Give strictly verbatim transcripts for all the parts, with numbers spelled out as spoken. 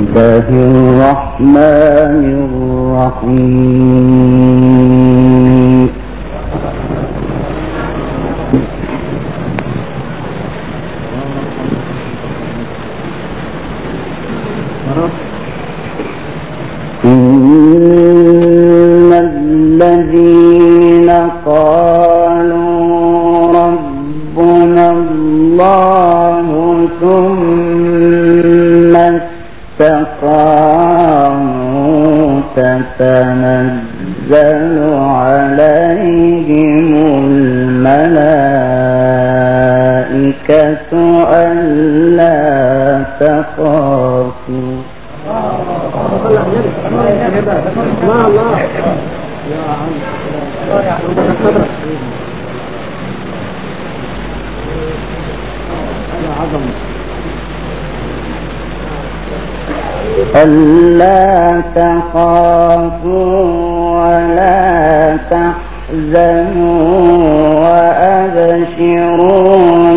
الله الرحمن الرحيم. إن الذين قالوا ربنا الله ثم استقاموا تتنزل عليهم الملائكة ألا تخافوا ألا تخافوا ولا تحزنوا وأبشروا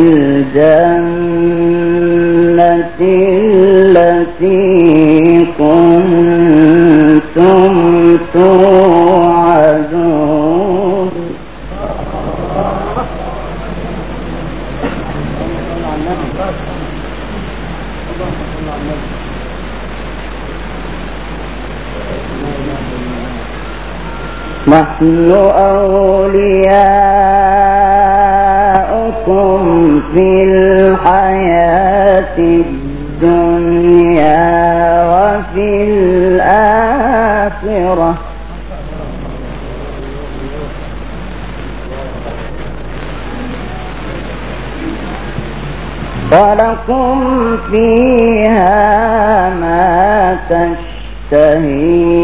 بالجنة التي كنتم توعدون. نحن أولياؤكم في الحياة الدنيا وفي الآخرة ولكم فيها ما تشتهي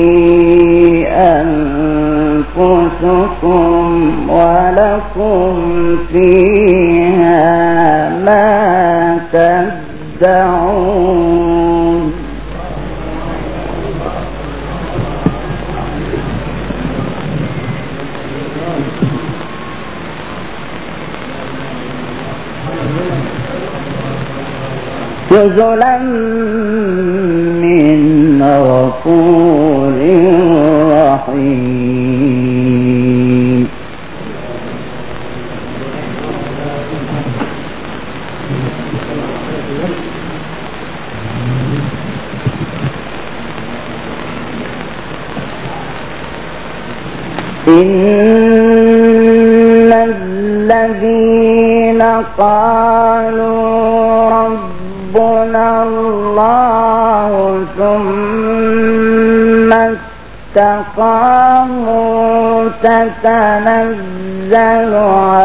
أنفسكم ولكم فيها ما تدعون. نزلا من غفور رحيم. إن الذين قالوا ربنا الله ثم استقاموا تتنزل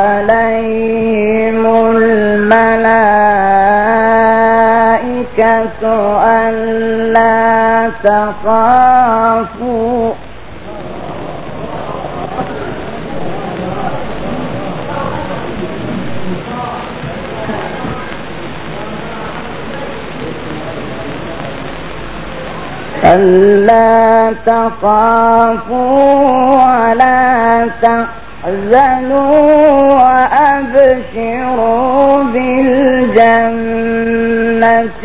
عليهم الملائكة ألا تخافوا ألا تخافوا ولا تحزنوا وأبشروا بالجنة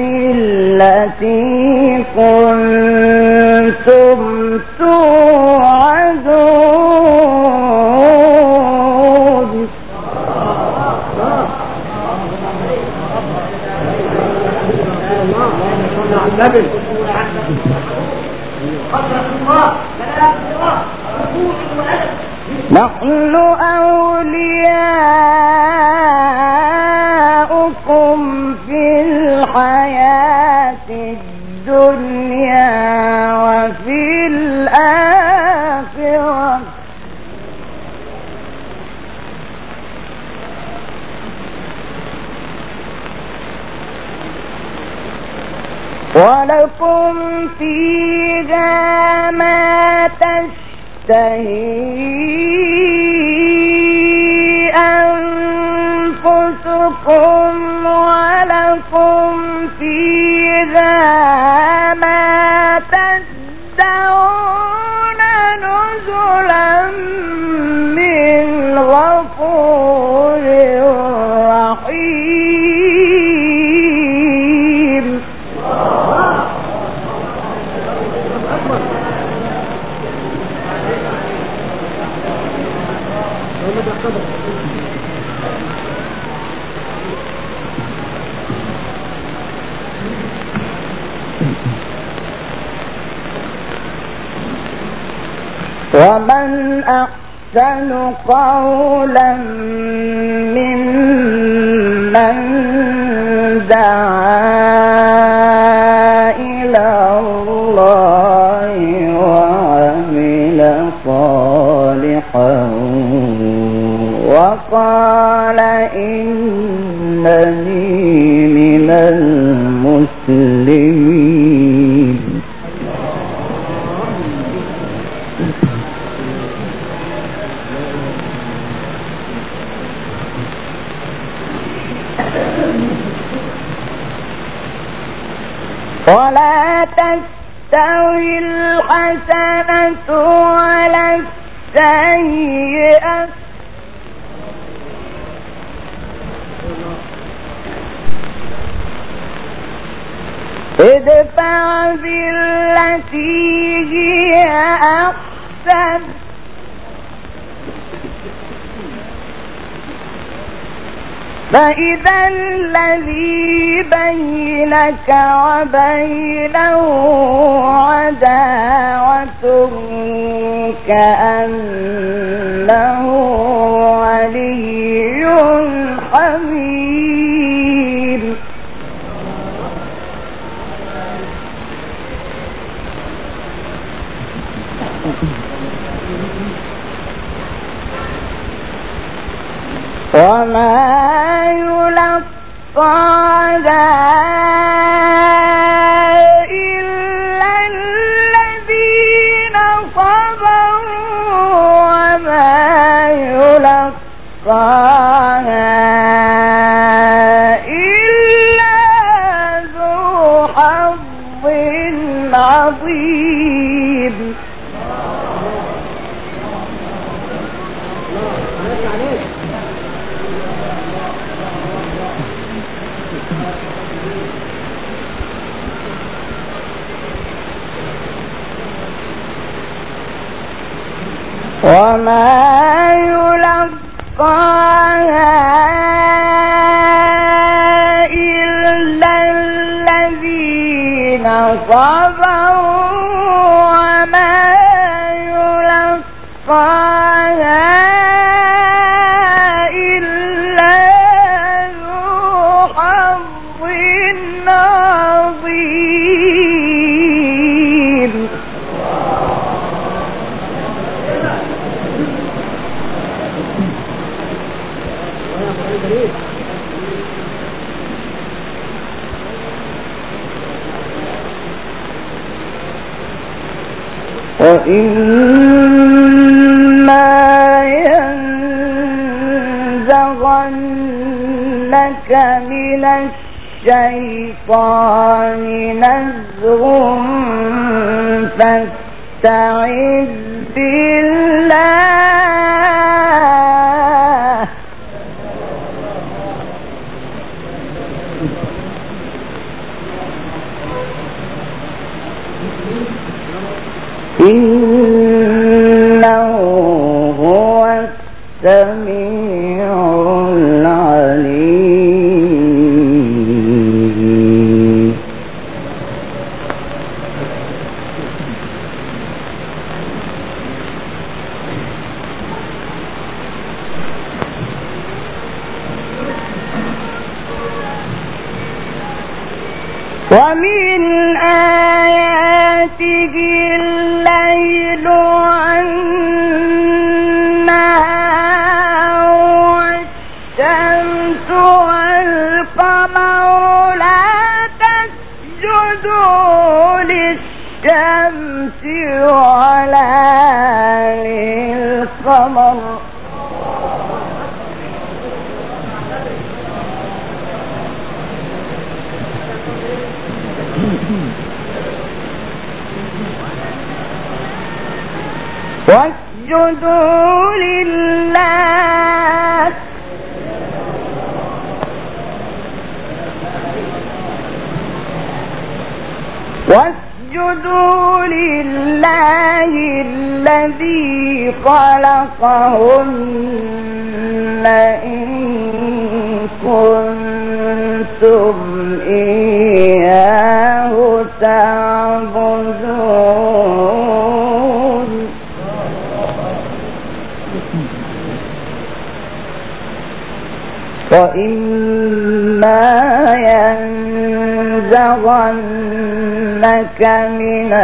التي كنتم توعدون. نحن أولياؤكم في الحياة الدنيا وفي الآخرة ولكم فيها ما تشتهي أنفسكم ولكم فيها ما تدعون نزلا من غفور رحيم. ومن أحسن قولا ممن دعا إلى الله وعمل صالحا وقال إنني من المسلمين. ولا تستوي الحسنة ولا السيئة ادفع بالتي هي أحسن فإذا الذي بينك وبينه عداوة كأنه ولي حميم. وما يلقاها إلا الذين صبروا وما يلقاها إلا ذو حظ عظيم. وما يلقاها إلا الذين صبروا وما يلقاها إلا ذو حظ عظيم. وإما ينزغنك من الشيطان نزغ فاستعذ بالله إنه هو السميع العليم. ومن آياته الليل والنهار والشمس والقمر لا تسجدوا للشمس ولا للقمر واسجدوا لله واسجدوا لله الذي خلقهن إن كنتم إياه تعبدون. ينزغنك من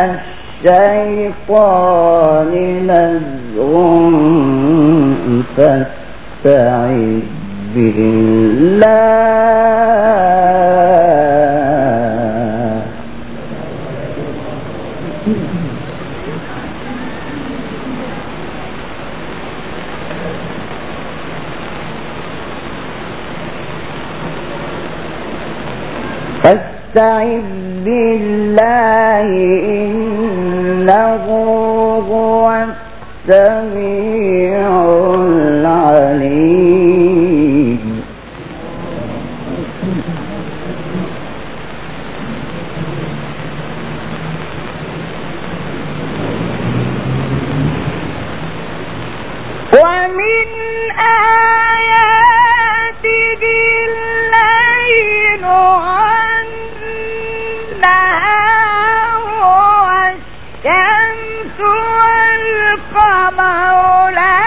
الشيطان نزغ فاستعذ بالله فاستعذ بالله إنه هو السميع العليم ومن آياته الليل والنهار والشمس والقمر لا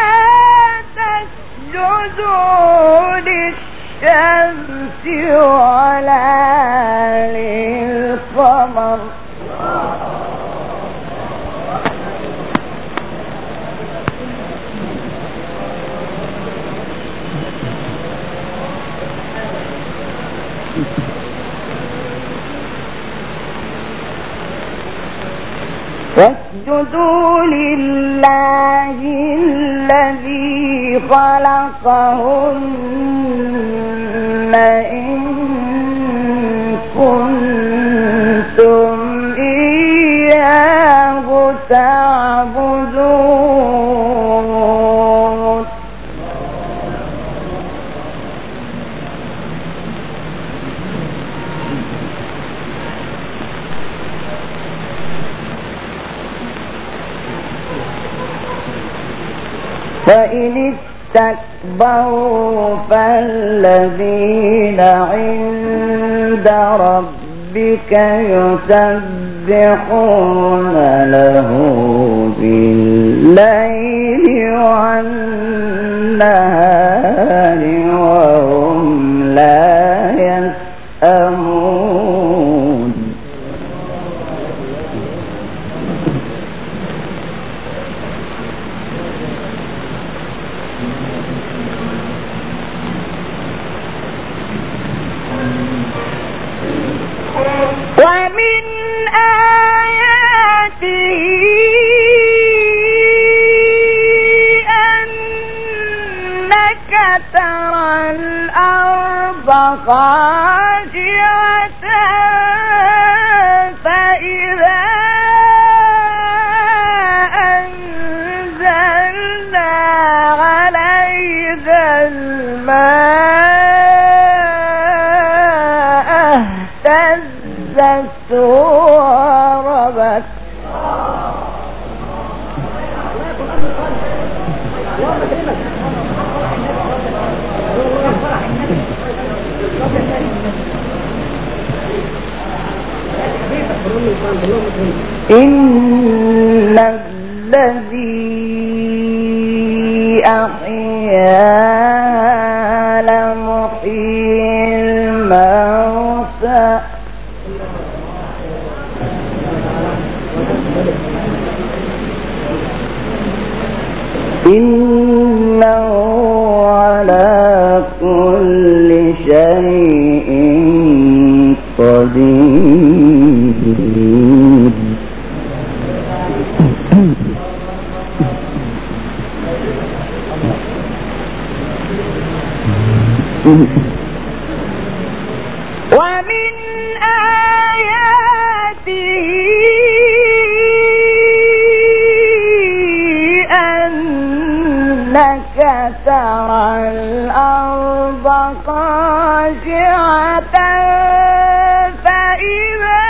تسجدوا للشمس ولا للقمر واسجدوا لله الذي خلقهن إن كنتم إياه تعبدون فإن استكبروا فالذين عند ربك يسبحون له بالليل والنهار وهم لا يسأمون ومن آياته أنك ترى الأرض خاشعة فإذا أنزلنا عليها الماء اهتزت وربت إن الذي أحياها لمحيي الموتى إنه على كل شيء قدير ومن آياته أنك ترى الأرض خاشعة فإذا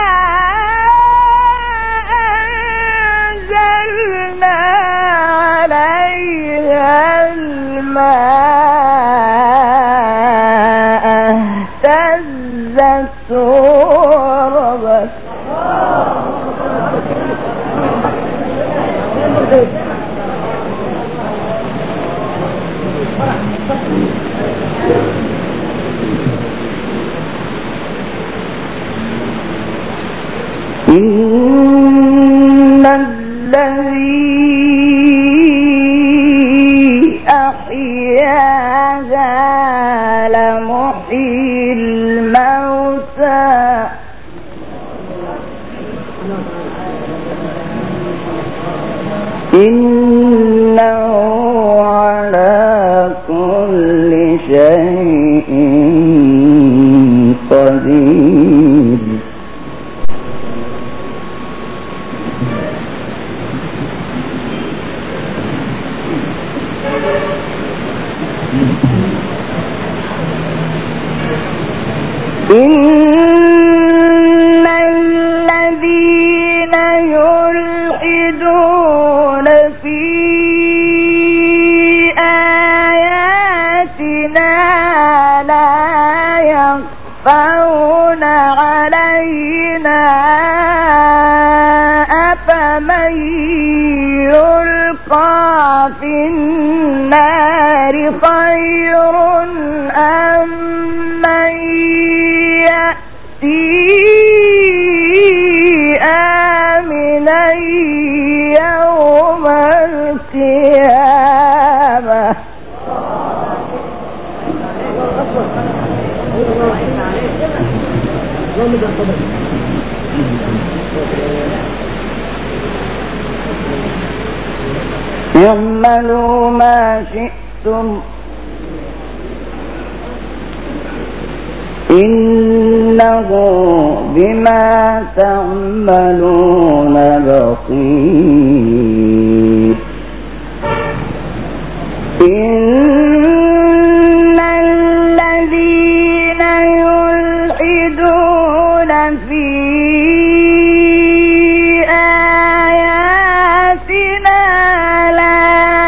أنزلنا عليها الماء اهتزت وربت إن الذي أحياها لمحيي الموتى إنه على كل شيء قدير. إن الذين يلحدون في آياتنا لا يخفون علينا أفمن يلقى في النار خير أم من آمنا يوم القيامة. اعملوا ما شئتم إنه بما تعملون بصير. إن الذين يلحدون في آياتنا لا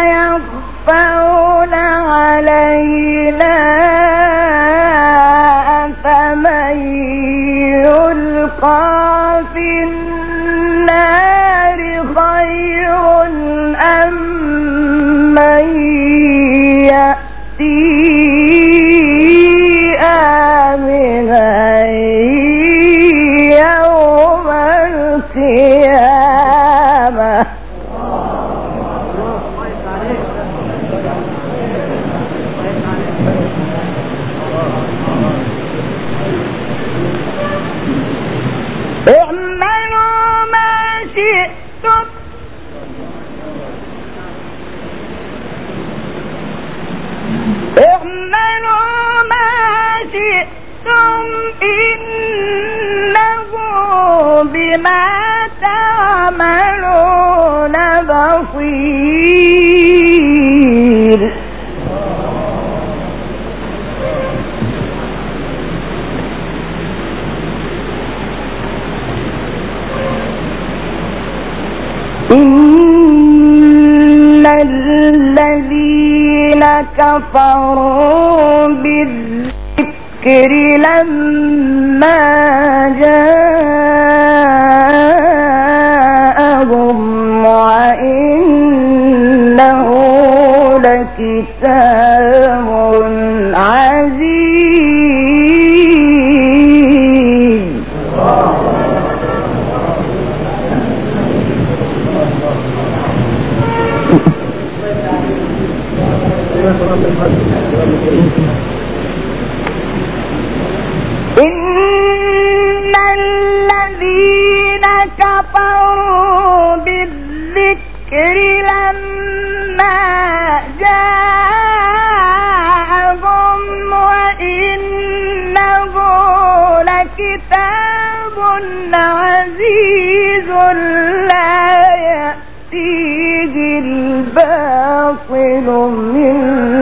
يخفون علينا في النار خير أم من يأتي آمنا يوم القيامة. اعملوا ما شئتم اعملوا ما شئتم إنه بما تعملون بصير. إن الذين كفروا بالذكر لما جاءهم وإنه لكتاب عزيز. إن الذين كفروا بالذكر لما جاءهم وإنه لكتاب عزيز لا يأتيه الباطل من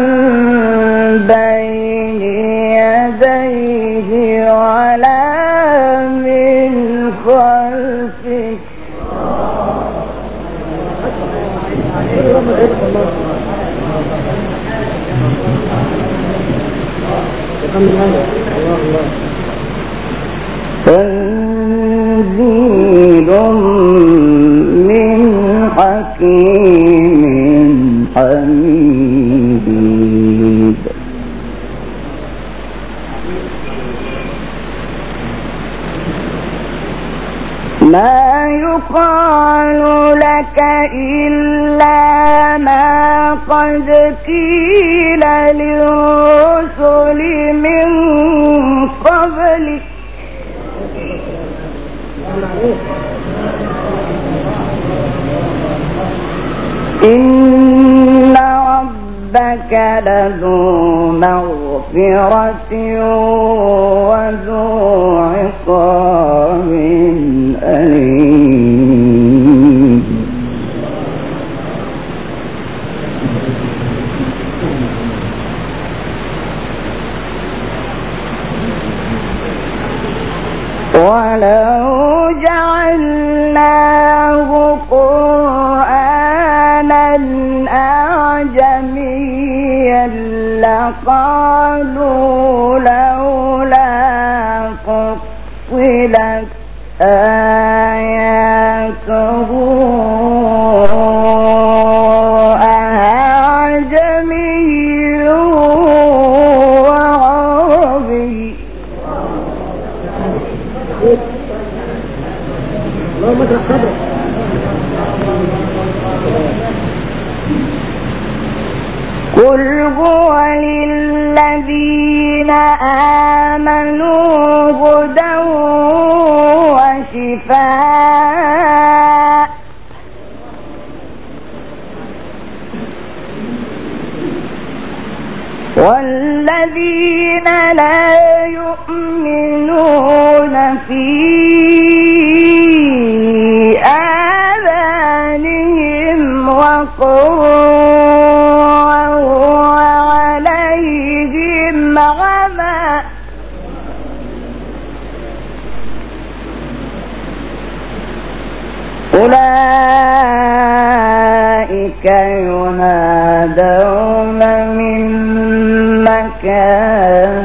بين يديه ولا من خلفه. تنزيل من حكيم حميد. ما يقال لك إلا ما قد قيل للرسل من قبلك إن ربك لذو مغفرة وذو عقاب أليم. ولو جعلناه قرآنا أعجميا لقالوا لولا فصلت آياته أعجمي وعربي. قل هو للذين آمنوا هدى وشفاء والذين لا يؤمنون في آذانهم وقر وهو عليهم عمى أولئك ينادون من مكان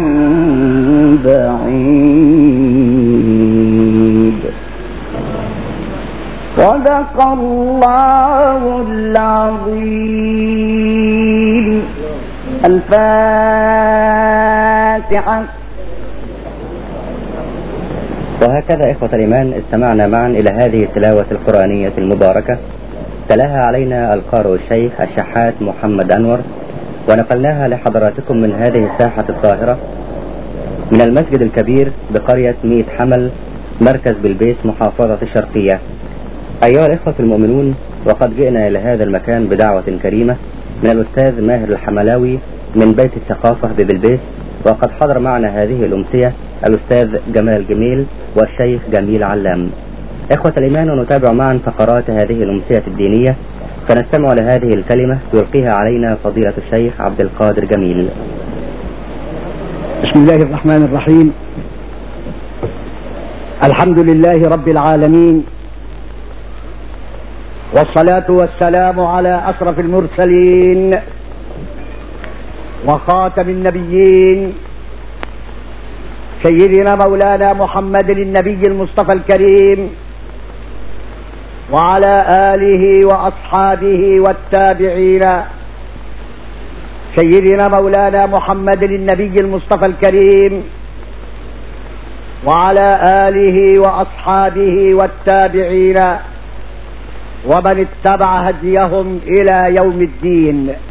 بعيد. صدق الله العظيم. الفاتحة. وهكذا إخوة الإيمان استمعنا معا إلى هذه التلاوة القرآنية المباركة تلاها علينا القارئ الشيخ الشحات محمد أنور، ونقلناها لحضراتكم من هذه الساحة الطاهرة من المسجد الكبير بقرية ميت حمل مركز بلبيس محافظة الشرقية. أيها الإخوة المؤمنون، وقد جئنا إلى هذا المكان بدعوة كريمة من الأستاذ ماهر الحملاوي من بيت الثقافة ببلبيس، وقد حضر معنا هذه الأمسية الأستاذ جمال جميل والشيخ جميل علام. إخوة الإيمان، ونتابع معا فقرات هذه الأمسية الدينية، فنستمع لهذه الكلمة يلقيها علينا فضيلة الشيخ عبد القادر جميل. بسم الله الرحمن الرحيم. الحمد لله رب العالمين، والصلاة والسلام على أشرف المرسلين وخاتم النبيين سيدنا مولانا محمد النبي المصطفى الكريم، وعلى آله وأصحابه والتابعين سيدنا مولانا محمد النبي المصطفى الكريم، وعلى آله وأصحابه والتابعين ومن اتبع هديهم إلى يوم الدين.